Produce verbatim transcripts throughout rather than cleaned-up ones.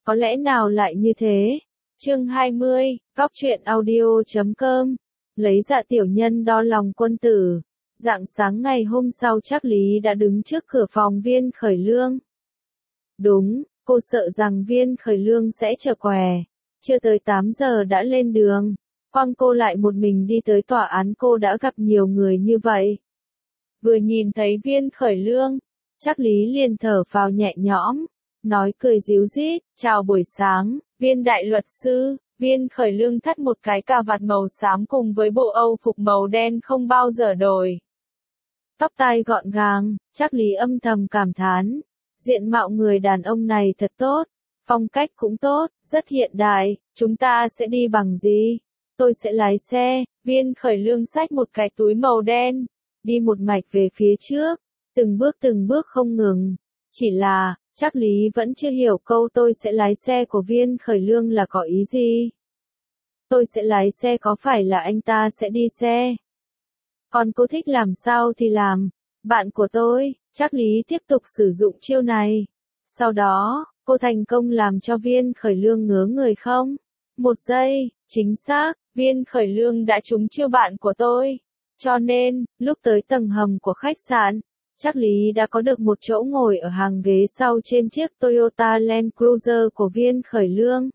Có lẽ nào lại như thế? Chương hai mươi, góc truyện audio chấm com. Lấy Dạ tiểu nhân đo lòng quân tử. Rạng sáng ngày hôm sau Trác Lý đã đứng trước cửa phòng Viên Khởi Lương. Đúng, cô sợ rằng Viên Khởi Lương sẽ chờ què. Chưa tới tám giờ đã lên đường. Quăng cô lại một mình đi tới tòa án, cô đã gặp nhiều người như vậy. Vừa nhìn thấy Viên Khởi Lương, Trác Lý liền thở phào nhẹ nhõm, nói cười ríu rít, chào buổi sáng, Viên đại luật sư. Viên Khởi Lương thắt một cái cà vạt màu xám cùng với bộ âu phục màu đen không bao giờ đổi. Tóc tai gọn gàng, Trác Lý âm thầm cảm thán, diện mạo người đàn ông này thật tốt, phong cách cũng tốt, rất hiện đại. Chúng ta sẽ đi bằng gì? Tôi sẽ lái xe. Viên Khởi Lương xách một cái túi màu đen, đi một mạch về phía trước, từng bước từng bước không ngừng. Chỉ là, Trác Lý vẫn chưa hiểu câu tôi sẽ lái xe của Viên Khởi Lương là có ý gì. Tôi sẽ lái xe có phải là anh ta sẽ đi xe? Còn cô thích làm sao thì làm. Bạn của tôi. Trác Lý tiếp tục sử dụng chiêu này. Sau đó, cô thành công làm cho Viên Khởi Lương ngớ người không? Một giây, chính xác, Viên Khởi Lương đã trúng chiêu bạn của tôi. Cho nên, lúc tới tầng hầm của khách sạn, Trác Lý đã có được một chỗ ngồi ở hàng ghế sau trên chiếc Toyota Land Cruiser của Viên Khởi Lương.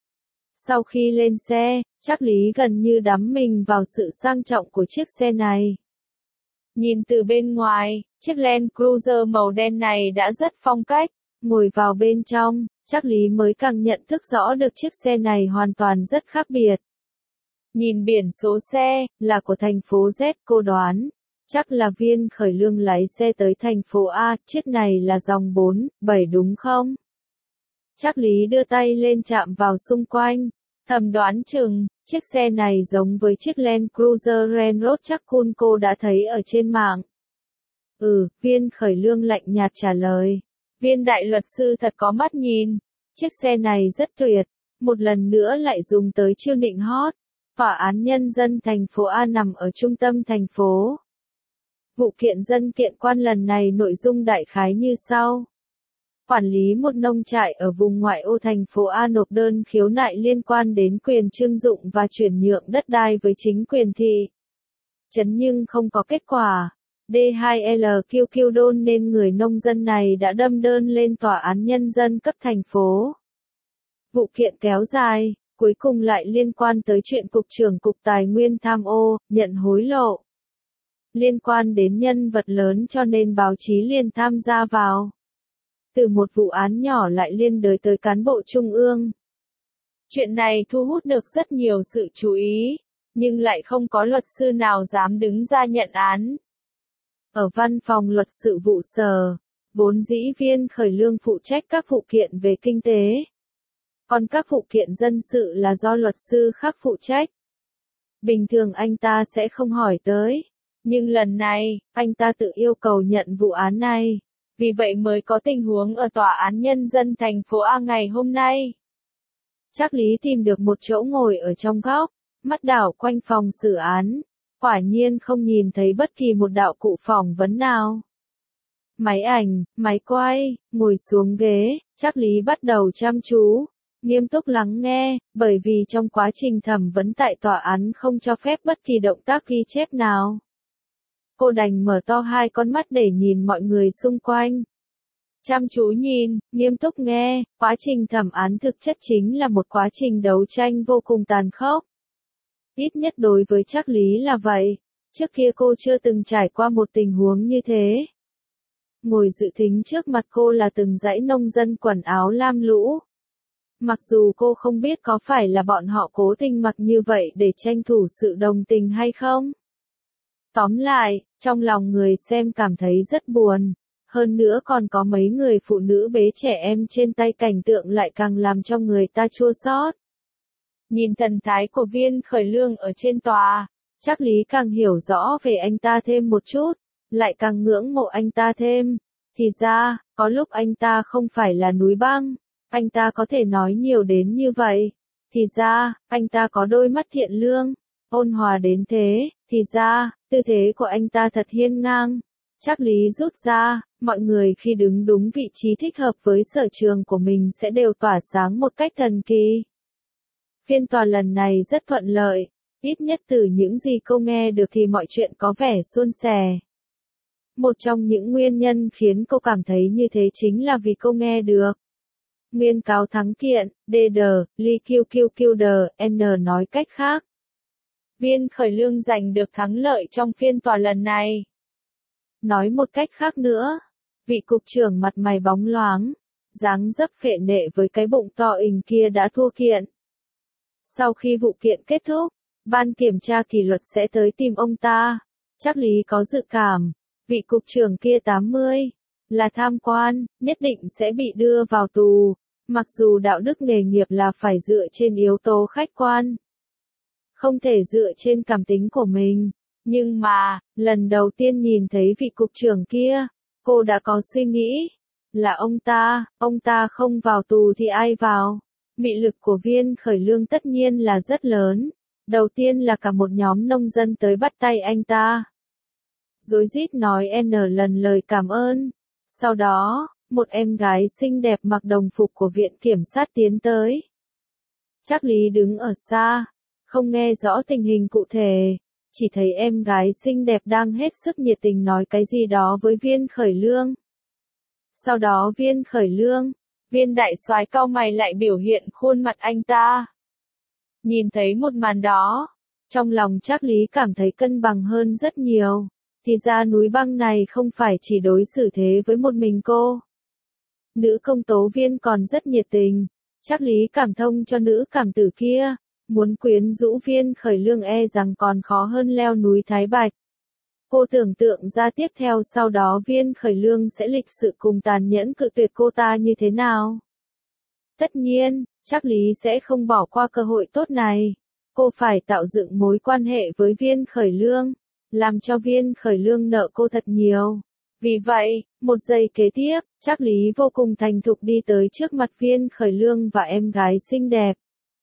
Sau khi lên xe, Trác Lý gần như đắm mình vào sự sang trọng của chiếc xe này. Nhìn từ bên ngoài, chiếc Land Cruiser màu đen này đã rất phong cách. Ngồi vào bên trong, Trác Lý mới càng nhận thức rõ được chiếc xe này hoàn toàn rất khác biệt. Nhìn biển số xe, là của thành phố Z, cô đoán. Chắc là Viên Khởi Lương lái xe tới thành phố A, chiếc này là dòng bốn bảy đúng không? Trác Lý đưa tay lên chạm vào xung quanh, thầm đoán chừng, chiếc xe này giống với chiếc Land Cruiser Renault chắc Kun cô đã thấy ở trên mạng. Ừ, Viên Khởi Lương lạnh nhạt trả lời. Viên đại luật sư thật có mắt nhìn, chiếc xe này rất tuyệt, một lần nữa lại dùng tới chiêu nịnh hót. Tòa án nhân dân thành phố A nằm ở trung tâm thành phố. Vụ kiện dân kiện quan lần này nội dung đại khái như sau. Quản lý một nông trại ở vùng ngoại ô thành phố A nộp đơn khiếu nại liên quan đến quyền trưng dụng và chuyển nhượng đất đai với chính quyền thị trấn nhưng không có kết quả. D hai L Q Q đôn nên người nông dân này đã đâm đơn lên tòa án nhân dân cấp thành phố. Vụ kiện kéo dài, cuối cùng lại liên quan tới chuyện Cục trưởng Cục Tài nguyên tham ô, nhận hối lộ. Liên quan đến nhân vật lớn cho nên báo chí liền tham gia vào. Từ một vụ án nhỏ lại liên đới tới cán bộ trung ương. Chuyện này thu hút được rất nhiều sự chú ý, nhưng lại không có luật sư nào dám đứng ra nhận án. Ở văn phòng luật sự vụ sở, vốn dĩ Viên Khởi Lương phụ trách các vụ kiện về kinh tế. Còn các vụ kiện dân sự là do luật sư khác phụ trách. Bình thường anh ta sẽ không hỏi tới. Nhưng lần này, anh ta tự yêu cầu nhận vụ án này. Vì vậy mới có tình huống ở tòa án nhân dân thành phố A ngày hôm nay. Trác Lý tìm được một chỗ ngồi ở trong góc, mắt đảo quanh phòng xử án. Quả nhiên không nhìn thấy bất kỳ một đạo cụ phỏng vấn nào. Máy ảnh, máy quay, ngồi xuống ghế, Trác Lý bắt đầu chăm chú, nghiêm túc lắng nghe, bởi vì trong quá trình thẩm vấn tại tòa án không cho phép bất kỳ động tác ghi chép nào. Cô đành mở to hai con mắt để nhìn mọi người xung quanh. Chăm chú nhìn, nghiêm túc nghe, quá trình thẩm án thực chất chính là một quá trình đấu tranh vô cùng tàn khốc. Ít nhất đối với Trác Lý là vậy, trước kia cô chưa từng trải qua một tình huống như thế. Ngồi dự thính trước mặt cô là từng dãy nông dân quần áo lam lũ. Mặc dù cô không biết có phải là bọn họ cố tình mặc như vậy để tranh thủ sự đồng tình hay không. Tóm lại, trong lòng người xem cảm thấy rất buồn. Hơn nữa còn có mấy người phụ nữ bế trẻ em trên tay, cảnh tượng lại càng làm cho người ta chua xót. Nhìn thần thái của Viên Khởi Lương ở trên tòa, Trác Lý càng hiểu rõ về anh ta thêm một chút, lại càng ngưỡng mộ anh ta thêm. Thì ra, có lúc anh ta không phải là núi băng, anh ta có thể nói nhiều đến như vậy. Thì ra, anh ta có đôi mắt thiện lương, ôn hòa đến thế. Thì ra, tư thế của anh ta thật hiên ngang. Trác Lý rút ra, mọi người khi đứng đúng vị trí thích hợp với sở trường của mình sẽ đều tỏa sáng một cách thần kỳ. Phiên tòa lần này rất thuận lợi, ít nhất từ những gì cô nghe được thì mọi chuyện có vẻ suôn sẻ. Một trong những nguyên nhân khiến cô cảm thấy như thế chính là vì cô nghe được nguyên cáo thắng kiện, đê đờ, Lee Q Q Q D N nói cách khác. Viên Khởi Lương giành được thắng lợi trong phiên tòa lần này. Nói một cách khác nữa, vị cục trưởng mặt mày bóng loáng, dáng dấp phệ nệ với cái bụng to ình kia đã thua kiện. Sau khi vụ kiện kết thúc, ban kiểm tra kỷ luật sẽ tới tìm ông ta. Trác Lý có dự cảm, vị cục trưởng kia tám mươi, là tham quan, nhất định sẽ bị đưa vào tù, mặc dù đạo đức nghề nghiệp là phải dựa trên yếu tố khách quan. Không thể dựa trên cảm tính của mình. Nhưng mà, lần đầu tiên nhìn thấy vị cục trưởng kia, cô đã có suy nghĩ, là ông ta, ông ta không vào tù thì ai vào? Mị lực của Viên Khởi Lương tất nhiên là rất lớn. Đầu tiên là cả một nhóm nông dân tới bắt tay anh ta. Rối rít nói N lần lời cảm ơn. Sau đó, một em gái xinh đẹp mặc đồng phục của viện kiểm sát tiến tới. Trác Lý đứng ở xa, không nghe rõ tình hình cụ thể, chỉ thấy em gái xinh đẹp đang hết sức nhiệt tình nói cái gì đó với Viên Khởi Lương. Sau đó Viên Khởi Lương, Viên đại soái cau mày lại biểu hiện khuôn mặt anh ta. Nhìn thấy một màn đó, trong lòng Trác Lý cảm thấy cân bằng hơn rất nhiều. Thì ra núi băng này không phải chỉ đối xử thế với một mình cô. Nữ công tố viên còn rất nhiệt tình. Trác Lý cảm thông cho nữ cảm tử kia. Muốn quyến rũ Viên Khởi Lương e rằng còn khó hơn leo núi Thái Bạch. Cô tưởng tượng ra tiếp theo sau đó Viên Khởi Lương sẽ lịch sự cùng tàn nhẫn cự tuyệt cô ta như thế nào. Tất nhiên, Trác Lý sẽ không bỏ qua cơ hội tốt này. Cô phải tạo dựng mối quan hệ với Viên Khởi Lương, làm cho Viên Khởi Lương nợ cô thật nhiều. Vì vậy, một giây kế tiếp, Trác Lý vô cùng thành thục đi tới trước mặt Viên Khởi Lương và em gái xinh đẹp.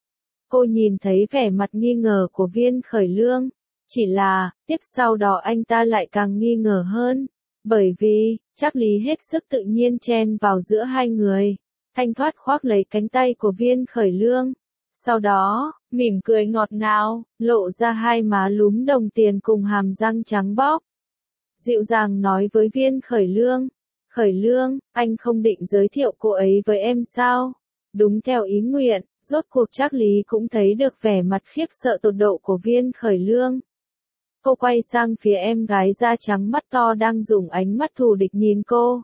Cô nhìn thấy vẻ mặt nghi ngờ của Viên Khởi Lương, chỉ là, tiếp sau đó anh ta lại càng nghi ngờ hơn, bởi vì, Trác Lý hết sức tự nhiên chen vào giữa hai người, thanh thoát khoác lấy cánh tay của Viên Khởi Lương. Sau đó, mỉm cười ngọt ngào, lộ ra hai má lúm đồng tiền cùng hàm răng trắng bóc. Dịu dàng nói với Viên Khởi Lương, Khởi Lương, anh không định giới thiệu cô ấy với em sao? Đúng theo ý nguyện, rốt cuộc Trác Lý cũng thấy được vẻ mặt khiếp sợ tột độ của Viên Khởi Lương. Cô quay sang phía em gái da trắng mắt to đang dùng ánh mắt thù địch nhìn cô.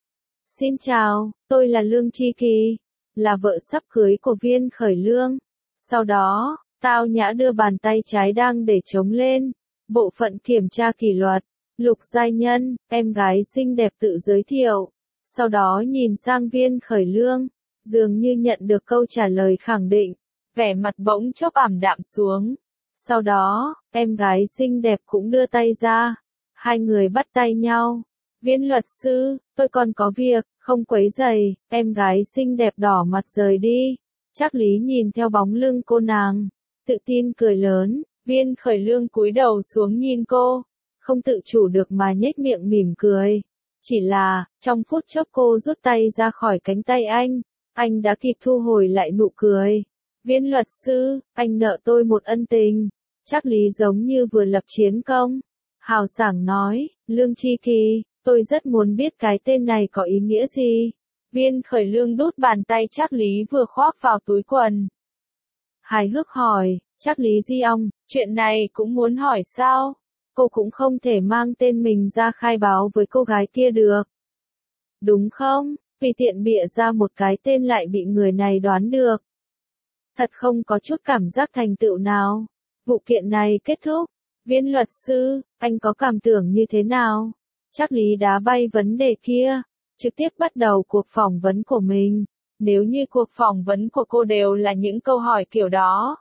Xin chào, tôi là Lương Chi Kỳ, là vợ sắp cưới của Viên Khởi Lương. Sau đó, tao nhã đưa bàn tay trái đang để trống lên. Bộ phận kiểm tra kỷ luật, Lục Giai Nhân, em gái xinh đẹp tự giới thiệu. Sau đó nhìn sang Viên Khởi Lương, dường như nhận được câu trả lời khẳng định, vẻ mặt bỗng chốc ảm đạm xuống. Sau đó, em gái xinh đẹp cũng đưa tay ra, hai người bắt tay nhau. Viên luật sư, tôi còn có việc, không quấy rầy. Em gái xinh đẹp đỏ mặt rời đi. Trác Lý nhìn theo bóng lưng cô nàng, tự tin cười lớn. Viên Khởi Lương cúi đầu xuống nhìn cô, không tự chủ được mà nhếch miệng mỉm cười. Chỉ là, trong phút chốc cô rút tay ra khỏi cánh tay anh, anh đã kịp thu hồi lại nụ cười. Viên luật sư, anh nợ tôi một ân tình. Trác Lý giống như vừa lập chiến công, hào sảng nói, Lương Chi Kỳ, tôi rất muốn biết cái tên này có ý nghĩa gì. Viên Khởi Lương đút bàn tay Trác Lý vừa khoác vào túi quần. Hài hước hỏi, Trác Lý Di ông, chuyện này cũng muốn hỏi sao? Cô cũng không thể mang tên mình ra khai báo với cô gái kia được. Đúng không? Vì tiện bịa ra một cái tên lại bị người này đoán được. Thật không có chút cảm giác thành tựu nào. Vụ kiện này kết thúc. Viên luật sư, anh có cảm tưởng như thế nào? Trác Lý đá bay vấn đề kia, trực tiếp bắt đầu cuộc phỏng vấn của mình. Nếu như cuộc phỏng vấn của cô đều là những câu hỏi kiểu đó,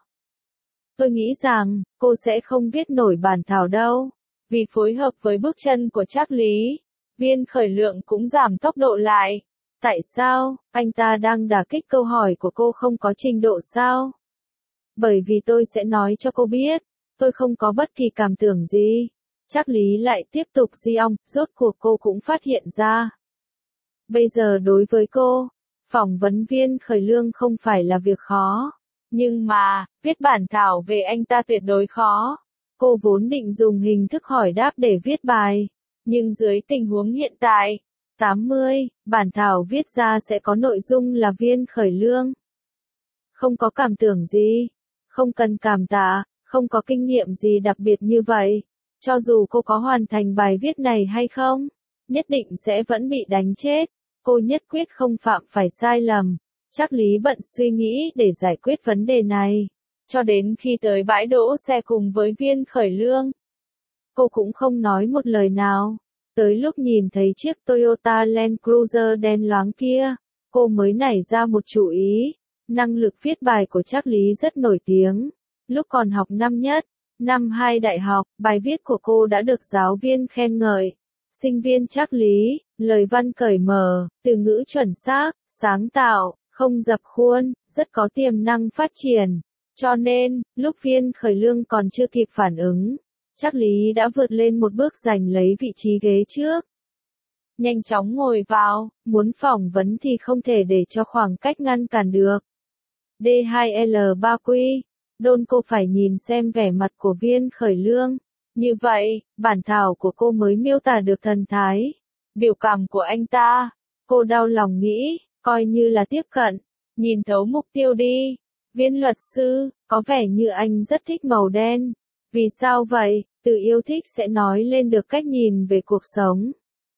tôi nghĩ rằng, cô sẽ không viết nổi bản thảo đâu. Vì phối hợp với bước chân của Trác Lý, Viên Khởi Lượng cũng giảm tốc độ lại. Tại sao, anh ta đang đả kích câu hỏi của cô không có trình độ sao? Bởi vì tôi sẽ nói cho cô biết, tôi không có bất kỳ cảm tưởng gì. Trác Lý lại tiếp tục di ong, rốt cuộc cô cũng phát hiện ra. Bây giờ đối với cô, phỏng vấn viên khởi lương không phải là việc khó. Nhưng mà, viết bản thảo về anh ta tuyệt đối khó. Cô vốn định dùng hình thức hỏi đáp để viết bài. Nhưng dưới tình huống hiện tại, tám mươi, bản thảo viết ra sẽ có nội dung là viên khởi lương. Không có cảm tưởng gì, không cần cảm tạ, không có kinh nghiệm gì đặc biệt như vậy. Cho dù cô có hoàn thành bài viết này hay không, nhất định sẽ vẫn bị đánh chết. Cô nhất quyết không phạm phải sai lầm. Trác Lý bận suy nghĩ để giải quyết vấn đề này. Cho đến khi tới bãi đỗ xe cùng với viên khởi lương, cô cũng không nói một lời nào. Tới lúc nhìn thấy chiếc Toyota Land Cruiser đen loáng kia, cô mới nảy ra một chủ ý. Năng lực viết bài của Trác Lý rất nổi tiếng. Lúc còn học năm nhất, năm hai đại học, bài viết của cô đã được giáo viên khen ngợi. Sinh viên Trác Lý, lời văn cởi mở, từ ngữ chuẩn xác, sáng tạo, không dập khuôn, rất có tiềm năng phát triển. Cho nên, lúc viên khởi lương còn chưa kịp phản ứng, Trác Lý đã vượt lên một bước giành lấy vị trí ghế trước. Nhanh chóng ngồi vào, muốn phỏng vấn thì không thể để cho khoảng cách ngăn cản được. D hai L ba Q, đôn cô phải nhìn xem vẻ mặt của viên khởi lương. Như vậy, bản thảo của cô mới miêu tả được thần thái, biểu cảm của anh ta. Cô đau lòng nghĩ, coi như là tiếp cận, nhìn thấu mục tiêu đi. Viên luật sư, có vẻ như anh rất thích màu đen. Vì sao vậy? Từ yêu thích sẽ nói lên được cách nhìn về cuộc sống.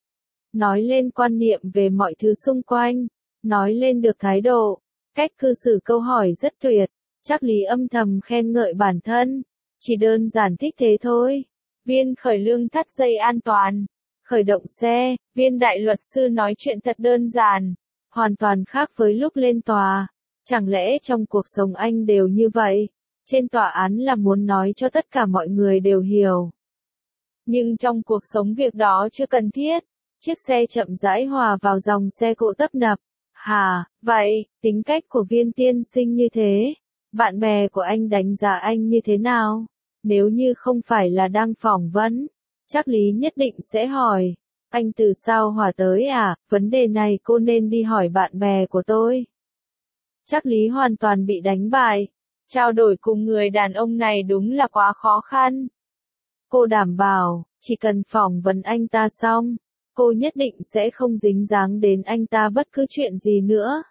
Nói lên quan niệm về mọi thứ xung quanh. Nói lên được thái độ, cách cư xử câu hỏi rất tuyệt. Trác Lý âm thầm khen ngợi bản thân. Chỉ đơn giản thích thế thôi. Viên khởi lương thắt dây an toàn. Khởi động xe, viên đại luật sư nói chuyện thật đơn giản. Hoàn toàn khác với lúc lên tòa. Chẳng lẽ trong cuộc sống anh đều như vậy? Trên tòa án là muốn nói cho tất cả mọi người đều hiểu. Nhưng trong cuộc sống việc đó chưa cần thiết. Chiếc xe chậm rãi hòa vào dòng xe cộ tấp nập. Hà, vậy, tính cách của viên tiên sinh như thế. Bạn bè của anh đánh giá anh như thế nào? Nếu như không phải là đang phỏng vấn, Trác Lý nhất định sẽ hỏi. Anh từ sao hỏa tới à? Vấn đề này cô nên đi hỏi bạn bè của tôi. Trác Lý hoàn toàn bị đánh bại. Trao đổi cùng người đàn ông này đúng là quá khó khăn. Cô đảm bảo, chỉ cần phỏng vấn anh ta xong, cô nhất định sẽ không dính dáng đến anh ta bất cứ chuyện gì nữa.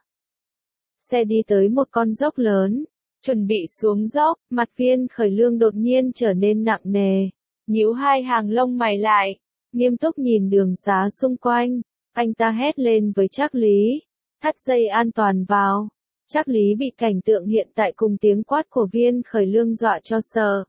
Xe đi tới một con dốc lớn, chuẩn bị xuống dốc, mặt viên khởi lương đột nhiên trở nên nặng nề, nhíu hai hàng lông mày lại, nghiêm túc nhìn đường xá xung quanh. Anh ta hét lên với Trác Lý, thắt dây an toàn vào. Trác Lý bị cảnh tượng hiện tại cùng tiếng quát của viên khởi lương dọa cho sợ.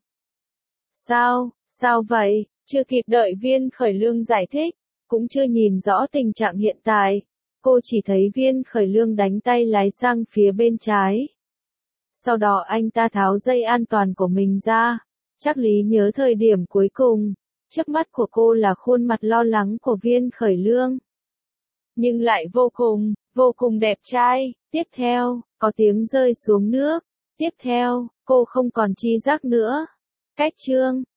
Sao, sao vậy? Chưa kịp đợi viên khởi lương giải thích, cũng chưa nhìn rõ tình trạng hiện tại. Cô chỉ thấy viên khởi lương đánh tay lái sang phía bên trái. Sau đó anh ta tháo dây an toàn của mình ra. Trác Lý nhớ thời điểm cuối cùng. Trước mắt của cô là khuôn mặt lo lắng của viên khởi lương. Nhưng lại vô cùng, vô cùng đẹp trai. Tiếp theo, có tiếng rơi xuống nước. Tiếp theo, cô không còn tri giác nữa. Cách chương